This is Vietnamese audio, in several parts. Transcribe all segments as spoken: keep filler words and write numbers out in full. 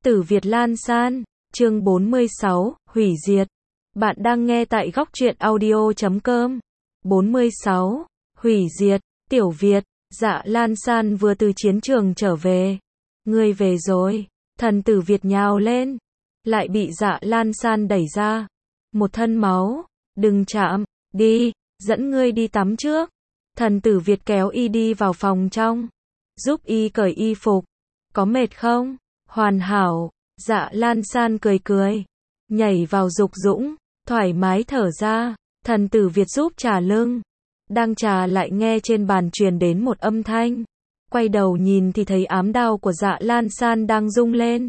Tử Việt Lan San, chương bốn mươi sáu, hủy diệt. Bạn đang nghe tại góc truyện audio chấm com. bốn mươi sáu, hủy diệt. Tiểu Việt, Dạ Lan San vừa từ chiến trường trở về. Ngươi về rồi. Thần Tử Việt nhào lên, lại bị Dạ Lan San đẩy ra. Một thân máu, đừng chạm, đi, dẫn ngươi đi tắm trước. Thần Tử Việt kéo y đi vào phòng trong, giúp y cởi y phục. Có mệt không? Hoàn hảo. Dạ Lan San cười cười, nhảy vào dục dũng, thoải mái thở ra. Thần Tử Việt giúp trà lưng, đang trà lại nghe trên bàn truyền đến một âm thanh. Quay đầu nhìn thì thấy ám đao của Dạ Lan San đang rung lên.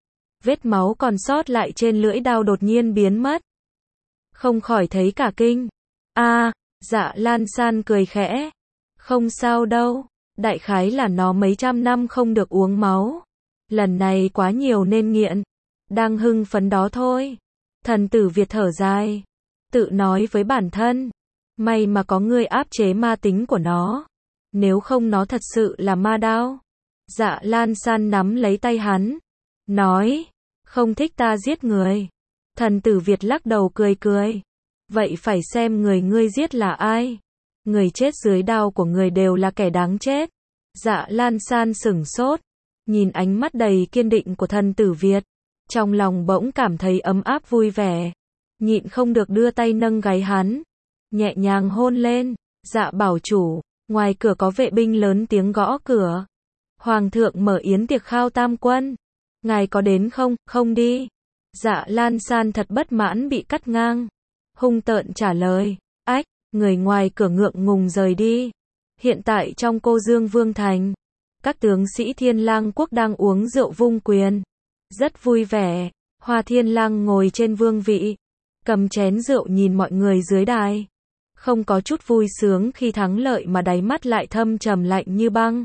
Vết máu còn sót lại trên lưỡi đao đột nhiên biến mất. Không khỏi thấy cả kinh. A, à, Dạ Lan San cười khẽ. Không sao đâu, đại khái là nó mấy trăm năm không được uống máu. Lần này quá nhiều nên nghiện. Đang hưng phấn đó thôi. Thần Tử Việt thở dài, tự nói với bản thân. May mà có người áp chế ma tính của nó. Nếu không nó thật sự là ma đao. Dạ Lan San nắm lấy tay hắn, nói, không thích ta giết người. Thần Tử Việt lắc đầu cười cười. Vậy phải xem người ngươi giết là ai. Người chết dưới đao của người đều là kẻ đáng chết. Dạ Lan San sửng sốt, nhìn ánh mắt đầy kiên định của Thần Tử Việt. Trong lòng bỗng cảm thấy ấm áp vui vẻ. Nhịn không được đưa tay nâng gáy hắn, nhẹ nhàng hôn lên. Dạ bảo chủ. Ngoài cửa có vệ binh lớn tiếng gõ cửa. Hoàng thượng mở yến tiệc khao tam quân. Ngài có đến không? Không đi. Dạ Lan San thật bất mãn bị cắt ngang. Hung tợn trả lời. Ách, người ngoài cửa ngượng ngùng rời đi. Hiện tại trong Cô Dương Vương Thành, các tướng sĩ Thiên Lang quốc đang uống rượu vung quyền. Rất vui vẻ. Hoa Thiên Lang ngồi trên vương vị, cầm chén rượu nhìn mọi người dưới đài. Không có chút vui sướng khi thắng lợi mà đáy mắt lại thâm trầm lạnh như băng.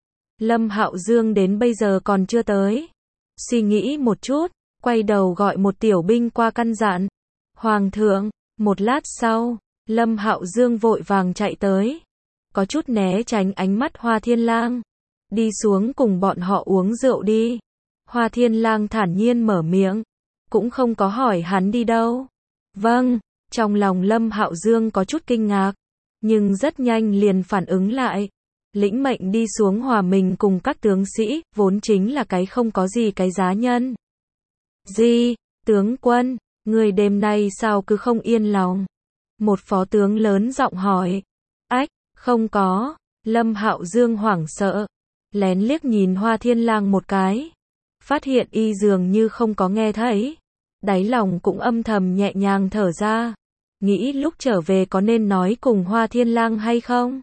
Lâm Hạo Dương đến bây giờ còn chưa tới. Suy nghĩ một chút, quay đầu gọi một tiểu binh qua căn dặn. Hoàng thượng. Một lát sau, Lâm Hạo Dương vội vàng chạy tới, có chút né tránh ánh mắt Hoa Thiên Lang. Đi xuống cùng bọn họ uống rượu đi. Hoa Thiên Lang thản nhiên mở miệng, cũng không có hỏi hắn đi đâu. Vâng. Trong lòng Lâm Hạo Dương có chút kinh ngạc, nhưng rất nhanh liền phản ứng lại. Lĩnh mệnh đi xuống hòa mình cùng các tướng sĩ, vốn chính là cái không có gì cái giá nhân. Gì, tướng quân, người đêm nay sao cứ không yên lòng? Một phó tướng lớn giọng hỏi. Ách, không có. Lâm Hạo Dương hoảng sợ, lén liếc nhìn Hoa Thiên Lang một cái, phát hiện y dường như không có nghe thấy. Đáy lòng cũng âm thầm nhẹ nhàng thở ra, nghĩ lúc trở về có nên nói cùng Hoa Thiên Lang hay không.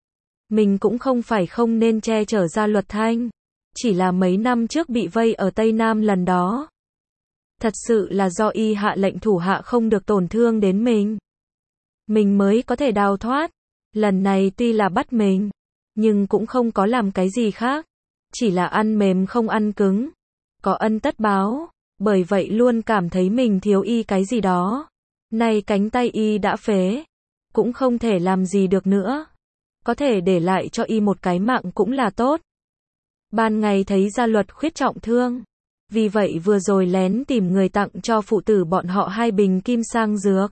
Mình cũng không phải không nên che chở Gia Luật Thanh, chỉ là mấy năm trước bị vây ở Tây Nam lần đó. Thật sự là do y hạ lệnh thủ hạ không được tổn thương đến mình, mình mới có thể đào thoát. Lần này tuy là bắt mình, nhưng cũng không có làm cái gì khác, chỉ là ăn mềm không ăn cứng. Có ân tất báo, bởi vậy luôn cảm thấy mình thiếu y cái gì đó. Nay cánh tay y đã phế, cũng không thể làm gì được nữa. Có thể để lại cho y một cái mạng cũng là tốt. Ban ngày thấy Gia Luật Khuyết trọng thương, vì vậy vừa rồi lén tìm người tặng cho phụ tử bọn họ hai bình kim sang dược,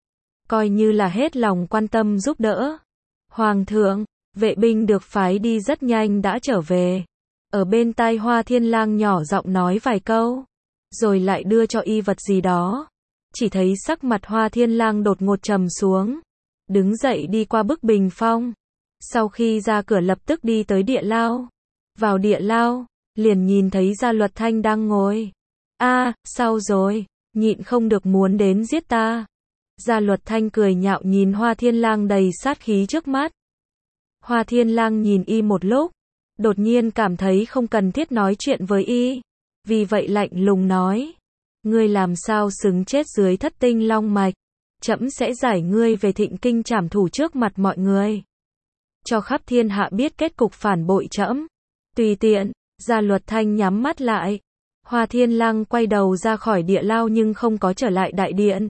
coi như là hết lòng quan tâm giúp đỡ. Hoàng thượng, vệ binh được phái đi rất nhanh đã trở về. Ở bên tai Hoa Thiên Lang nhỏ giọng nói vài câu, rồi lại đưa cho y vật gì đó. Chỉ thấy sắc mặt Hoa Thiên Lang đột ngột trầm xuống, đứng dậy đi qua bức bình phong. Sau khi ra cửa lập tức đi tới địa lao. Vào địa lao, liền nhìn thấy Gia Luật Thanh đang ngồi. A, à, sao rồi? Nhịn không được muốn đến giết ta. Gia Luật Thanh cười nhạo nhìn Hoa Thiên Lang đầy sát khí trước mắt. Hoa Thiên Lang nhìn y một lúc, đột nhiên cảm thấy không cần thiết nói chuyện với y, vì vậy lạnh lùng nói. Ngươi làm sao xứng chết dưới Thất Tinh Long Mạch? Trẫm sẽ giải ngươi về Thịnh Kinh trảm thủ trước mặt mọi người, cho khắp thiên hạ biết kết cục phản bội trẫm. Tùy tiện. Gia Luật Thanh nhắm mắt lại. Hoa Thiên Lang quay đầu ra khỏi địa lao nhưng không có trở lại đại điện.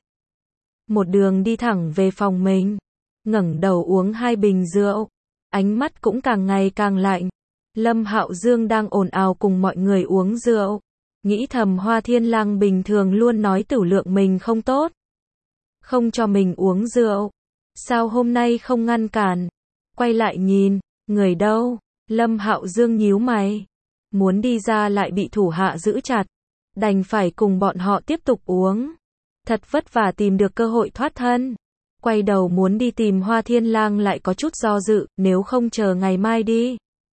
Một đường đi thẳng về phòng mình, ngẩng đầu uống hai bình rượu, ánh mắt cũng càng ngày càng lạnh. Lâm Hạo Dương đang ồn ào cùng mọi người uống rượu, Nghĩ thầm Hoa Thiên Lang bình thường luôn nói tửu lượng mình không tốt, không cho mình uống rượu. Sao hôm nay không ngăn cản? Quay lại nhìn, người đâu? Lâm Hạo Dương nhíu mày. Muốn đi ra lại bị thủ hạ giữ chặt. Đành phải cùng bọn họ tiếp tục uống. Thật vất vả tìm được cơ hội thoát thân. Quay đầu muốn đi tìm Hoa Thiên Lang lại có chút do dự, nếu không chờ ngày mai đi.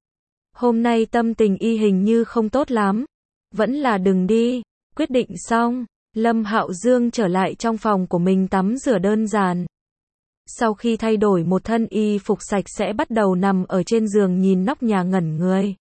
Hôm nay tâm tình y hình như không tốt lắm. Vẫn là đừng đi. Quyết định xong, Lâm Hạo Dương trở lại trong phòng của mình tắm rửa đơn giản. Sau khi thay đổi một thân y phục sạch sẽ bắt đầu nằm ở trên giường nhìn nóc nhà ngẩn người.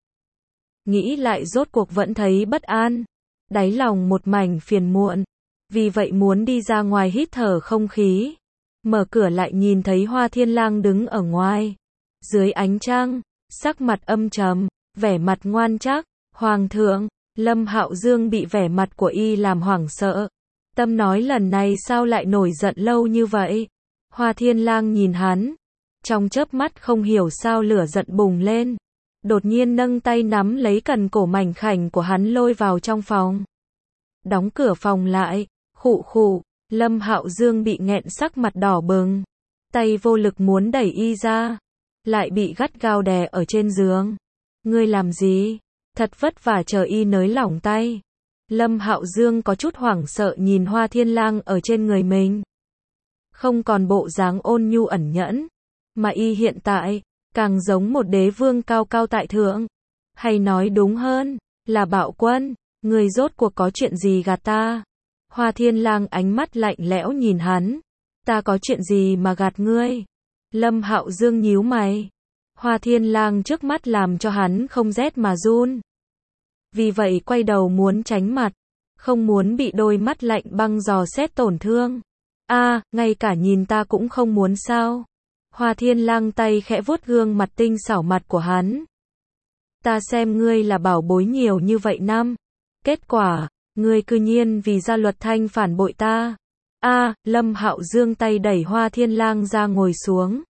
Nghĩ lại rốt cuộc vẫn thấy bất an. Đáy lòng một mảnh phiền muộn. Vì vậy muốn đi ra ngoài hít thở không khí. Mở cửa lại nhìn thấy Hoa Thiên Lang đứng ở ngoài. Dưới ánh trăng, sắc mặt âm trầm, vẻ mặt ngoan trắc. Hoàng thượng, Lâm Hạo Dương bị vẻ mặt của y làm hoảng sợ. Tâm nói lần này sao lại nổi giận lâu như vậy? Hoa Thiên Lang nhìn hắn. Trong chớp mắt không hiểu sao lửa giận bùng lên. Đột nhiên nâng tay nắm lấy cần cổ mảnh khảnh của hắn lôi vào trong phòng. Đóng cửa phòng lại. Khụ khụ. Lâm Hạo Dương bị nghẹn sắc mặt đỏ bừng. Tay vô lực muốn đẩy y ra. Lại bị gắt gao đè ở trên giường. Ngươi làm gì? Thật vất vả chờ y nới lỏng tay. Lâm Hạo Dương có chút hoảng sợ nhìn Hoa Thiên Lang ở trên người mình. Không còn bộ dáng ôn nhu ẩn nhẫn. Mà y hiện tại, càng giống một đế vương cao cao tại thượng. Hay nói đúng hơn, là bạo quân. Người rốt cuộc có chuyện gì gạt ta? Hoa Thiên Lang ánh mắt lạnh lẽo nhìn hắn. Ta có chuyện gì mà gạt ngươi? Lâm Hạo Dương nhíu mày. Hoa Thiên Lang trước mắt làm cho hắn không rét mà run. Vì vậy quay đầu muốn tránh mặt. Không muốn bị đôi mắt lạnh băng dò xét tổn thương. A, à, ngay cả nhìn ta cũng không muốn sao? Hoa Thiên Lang tay khẽ vuốt gương mặt tinh xảo mặt của hắn. Ta xem ngươi là bảo bối nhiều như vậy năm. Kết quả, ngươi cư nhiên vì Gia Luật Thanh phản bội ta. A, à, Lâm Hạo Dương tay đẩy Hoa Thiên Lang ra ngồi xuống.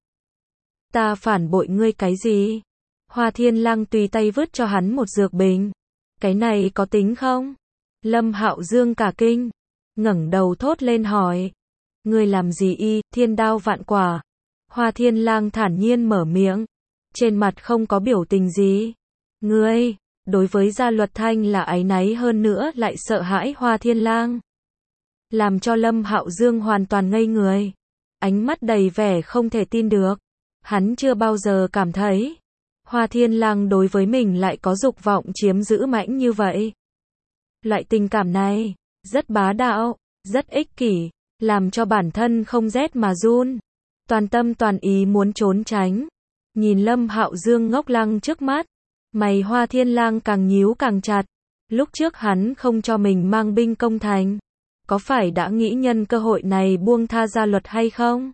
Ta phản bội ngươi cái gì? Hoa Thiên Lang tùy tay vứt cho hắn một dược bình. Cái này có tính không? Lâm Hạo Dương cả kinh. Ngẩng đầu thốt lên hỏi. Ngươi làm gì y, thiên đao vạn quả? Hoa Thiên Lang thản nhiên mở miệng. Trên mặt không có biểu tình gì. Ngươi, đối với Gia Luật Thanh là áy náy hơn nữa lại sợ hãi Hoa Thiên Lang. Làm cho Lâm Hạo Dương hoàn toàn ngây người. Ánh mắt đầy vẻ không thể tin được. Hắn chưa bao giờ cảm thấy Hoa Thiên Lang đối với mình lại có dục vọng chiếm giữ mãnh như vậy. Loại tình cảm này, rất bá đạo, rất ích kỷ, làm cho bản thân không rét mà run. Toàn tâm toàn ý muốn trốn tránh. Nhìn Lâm Hạo Dương ngốc lăng trước mắt, mày Hoa Thiên Lang càng nhíu càng chặt. Lúc trước hắn không cho mình mang binh công thành. Có phải đã nghĩ nhân cơ hội này buông tha Gia Luật hay không?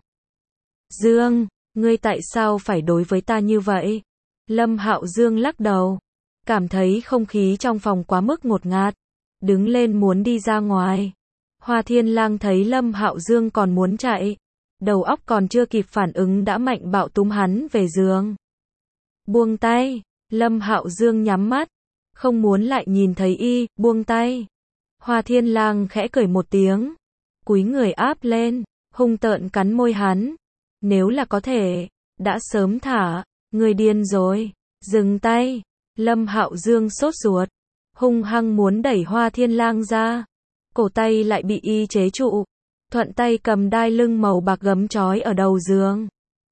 Dương, ngươi tại sao phải đối với ta như vậy? Lâm Hạo Dương lắc đầu. Cảm thấy không khí trong phòng quá mức ngột ngạt. Đứng lên muốn đi ra ngoài. Hoa Thiên Lang thấy Lâm Hạo Dương còn muốn chạy. Đầu óc còn chưa kịp phản ứng đã mạnh bạo túm hắn về giường. Buông tay. Lâm Hạo Dương nhắm mắt. Không muốn lại nhìn thấy y, buông tay. Hoa Thiên Lang khẽ cười một tiếng. Cúi người áp lên, hung tợn cắn môi hắn. Nếu là có thể, đã sớm thả. Người điên rồi. Dừng tay. Lâm Hạo Dương sốt ruột. Hung hăng muốn đẩy Hoa Thiên Lang ra. Cổ tay lại bị y chế trụ. Thuận tay cầm đai lưng màu bạc gấm trói ở đầu giường.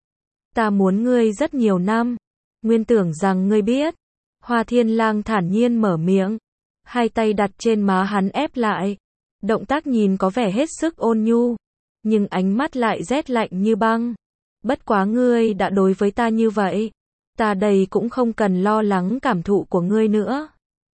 Ta muốn ngươi rất nhiều năm. Nguyên tưởng rằng ngươi biết. Hoa Thiên Lang thản nhiên mở miệng. Hai tay đặt trên má hắn ép lại. Động tác nhìn có vẻ hết sức ôn nhu. Nhưng ánh mắt lại rét lạnh như băng. Bất quá ngươi đã đối với ta như vậy. Ta đây cũng không cần lo lắng cảm thụ của ngươi nữa.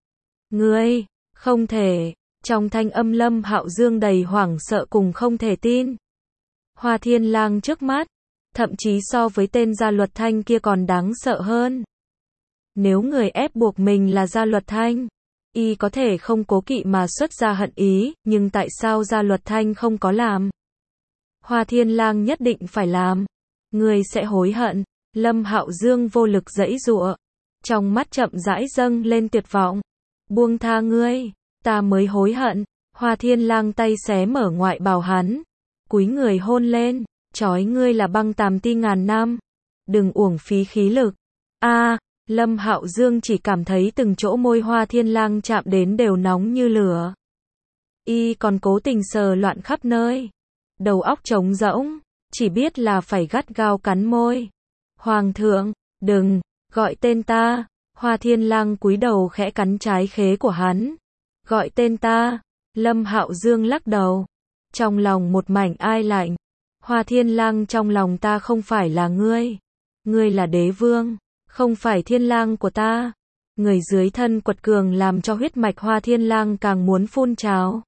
Ngươi, không thể. Trong thanh âm Lâm Hạo Dương đầy hoảng sợ cùng không thể tin. Hoa Thiên Lang trước mắt, thậm chí so với tên Gia Luật Thanh kia còn đáng sợ hơn. Nếu người ép buộc mình là Gia Luật Thanh, y có thể không cố kỵ mà xuất ra hận ý, nhưng tại sao Gia Luật Thanh không có làm? Hoa Thiên Lang nhất định phải làm. Người sẽ hối hận. Lâm Hạo Dương vô lực giãy giụa, trong mắt chậm rãi dâng lên tuyệt vọng. Buông tha ngươi. Ta mới hối hận. Hoa Thiên Lang tay xé mở ngoại bào hắn, cúi người hôn lên, trói ngươi là băng tàm ti ngàn năm, đừng uổng phí khí lực. A, à, Lâm Hạo Dương chỉ cảm thấy từng chỗ môi Hoa Thiên Lang chạm đến đều nóng như lửa. Y còn cố tình sờ loạn khắp nơi, đầu óc trống rỗng, chỉ biết là phải gắt gao cắn môi. Hoàng thượng, đừng, gọi tên ta. Hoa Thiên Lang cúi đầu khẽ cắn trái khế của hắn. Gọi tên ta. Lâm Hạo Dương lắc đầu, trong lòng một mảnh ai lạnh. Hoa Thiên Lang, trong lòng ta không phải là ngươi. Ngươi là đế vương, không phải Thiên Lang của ta. Người dưới thân quật cường làm cho huyết mạch Hoa Thiên Lang càng muốn phun trào.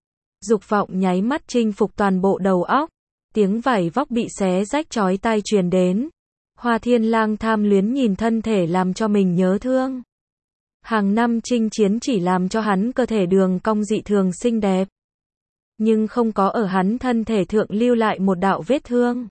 Dục vọng nháy mắt chinh phục toàn bộ đầu óc. Tiếng vảy vóc bị xé rách chói tai truyền đến. Hoa Thiên Lang tham luyến nhìn thân thể làm cho mình nhớ thương. Hàng năm chinh chiến chỉ làm cho hắn cơ thể đường cong dị thường xinh đẹp. Nhưng không có ở hắn thân thể thượng lưu lại một đạo vết thương.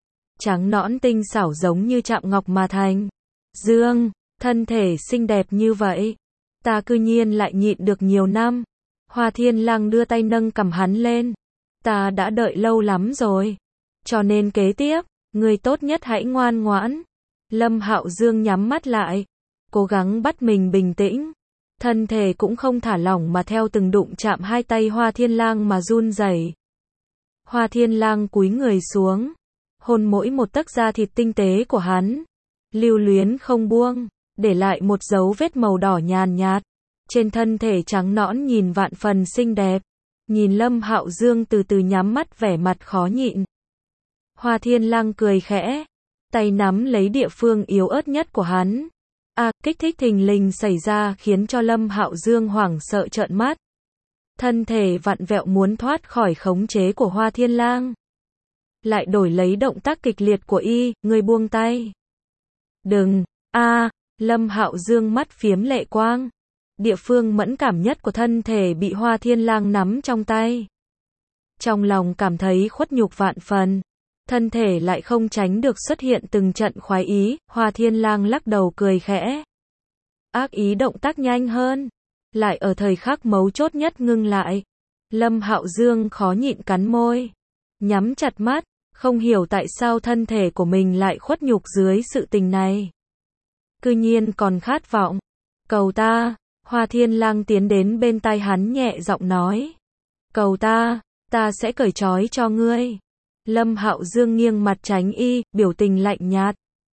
Trắng nõn tinh xảo giống như chạm ngọc mà thành. Dương, thân thể xinh đẹp như vậy, ta cư nhiên lại nhịn được nhiều năm. Hoa Thiên Lang đưa tay nâng cằm hắn lên. Ta đã đợi lâu lắm rồi. Cho nên kế tiếp, người tốt nhất hãy ngoan ngoãn. Lâm Hạo Dương nhắm mắt lại, cố gắng bắt mình bình tĩnh. Thân thể cũng không thả lỏng mà theo từng đụng chạm hai tay Hoa Thiên Lang mà run rẩy. Hoa Thiên Lang cúi người xuống, hôn mỗi một tấc da thịt tinh tế của hắn, lưu luyến không buông, để lại một dấu vết màu đỏ nhàn nhạt trên thân thể trắng nõn nhìn vạn phần xinh đẹp. Nhìn Lâm Hạo Dương từ từ nhắm mắt, vẻ mặt khó nhịn. Hoa Thiên Lang cười khẽ, tay nắm lấy địa phương yếu ớt nhất của hắn. À, kích thích thình lình xảy ra khiến cho Lâm Hạo Dương hoảng sợ trợn mắt. Thân thể vặn vẹo muốn thoát khỏi khống chế của Hoa Thiên Lang. Lại đổi lấy động tác kịch liệt của y, người buông tay. Đừng, a, à, Lâm Hạo Dương mắt phiếm lệ quang. Địa phương mẫn cảm nhất của thân thể bị Hoa Thiên Lang nắm trong tay. Trong lòng cảm thấy khuất nhục vạn phần. Thân thể lại không tránh được xuất hiện từng trận khoái ý. Hoa Thiên Lang lắc đầu cười khẽ. Ác ý động tác nhanh hơn, lại ở thời khắc mấu chốt nhất ngưng lại. Lâm Hạo Dương khó nhịn cắn môi, nhắm chặt mắt, không hiểu tại sao thân thể của mình lại khuất nhục dưới sự tình này. Cư nhiên còn khát vọng. Cầu ta. Hoa Thiên Lang tiến đến bên tai hắn nhẹ giọng nói. Cầu ta, ta sẽ cởi trói cho ngươi. Lâm Hạo Dương nghiêng mặt tránh y, biểu tình lạnh nhạt.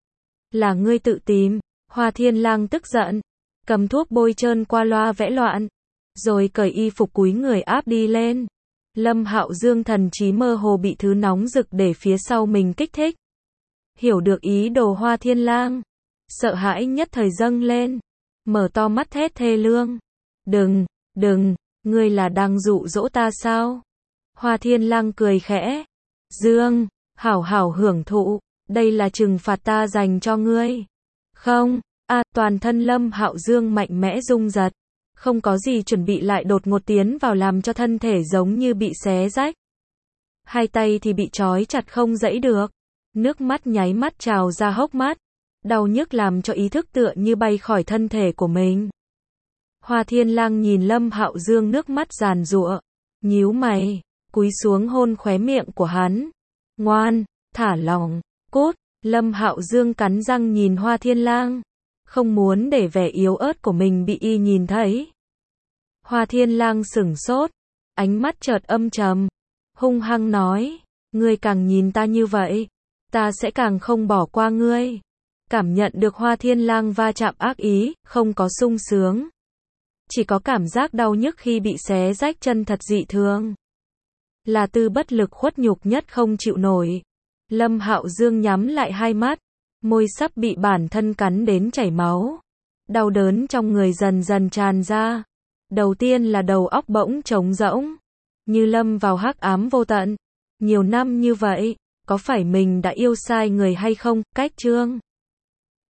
Là ngươi tự tìm. Hoa Thiên Lang tức giận, cầm thuốc bôi trơn qua loa vẽ loạn, rồi cởi y phục cúi người áp đi lên. Lâm Hạo Dương thần trí mơ hồ bị thứ nóng rực để phía sau mình kích thích. Hiểu được ý đồ Hoa Thiên Lang, sợ hãi nhất thời dâng lên, mở to mắt thét thê lương. Đừng, đừng, ngươi là đang dụ dỗ ta sao? Hoa Thiên Lang cười khẽ. Dương, hảo hảo hưởng thụ, đây là trừng phạt ta dành cho ngươi. Không, a, à, toàn thân Lâm Hạo Dương mạnh mẽ rung giật, không có gì chuẩn bị lại đột ngột tiến vào làm cho thân thể giống như bị xé rách. Hai tay thì bị trói chặt không giãy được, nước mắt nháy mắt trào ra hốc mắt, đau nhức làm cho ý thức tựa như bay khỏi thân thể của mình. Hoa Thiên Lang nhìn Lâm Hạo Dương nước mắt giàn giụa, nhíu mày, cúi xuống hôn khóe miệng của hắn. Ngoan, thả lỏng, cút. Lâm Hạo Dương cắn răng nhìn Hoa Thiên Lang, không muốn để vẻ yếu ớt của mình bị y nhìn thấy. Hoa Thiên Lang sửng sốt, ánh mắt chợt âm trầm, hung hăng nói, ngươi càng nhìn ta như vậy, ta sẽ càng không bỏ qua ngươi. Cảm nhận được Hoa Thiên Lang va chạm ác ý, không có sung sướng, chỉ có cảm giác đau nhức khi bị xé rách chân thật dị thường. Là tư bất lực khuất nhục nhất không chịu nổi. Lâm Hạo Dương nhắm lại hai mắt, môi sắp bị bản thân cắn đến chảy máu. Đau đớn trong người dần dần tràn ra. Đầu tiên là đầu óc bỗng trống rỗng, như lâm vào hắc ám vô tận. Nhiều năm như vậy, có phải mình đã yêu sai người hay không? Cách chương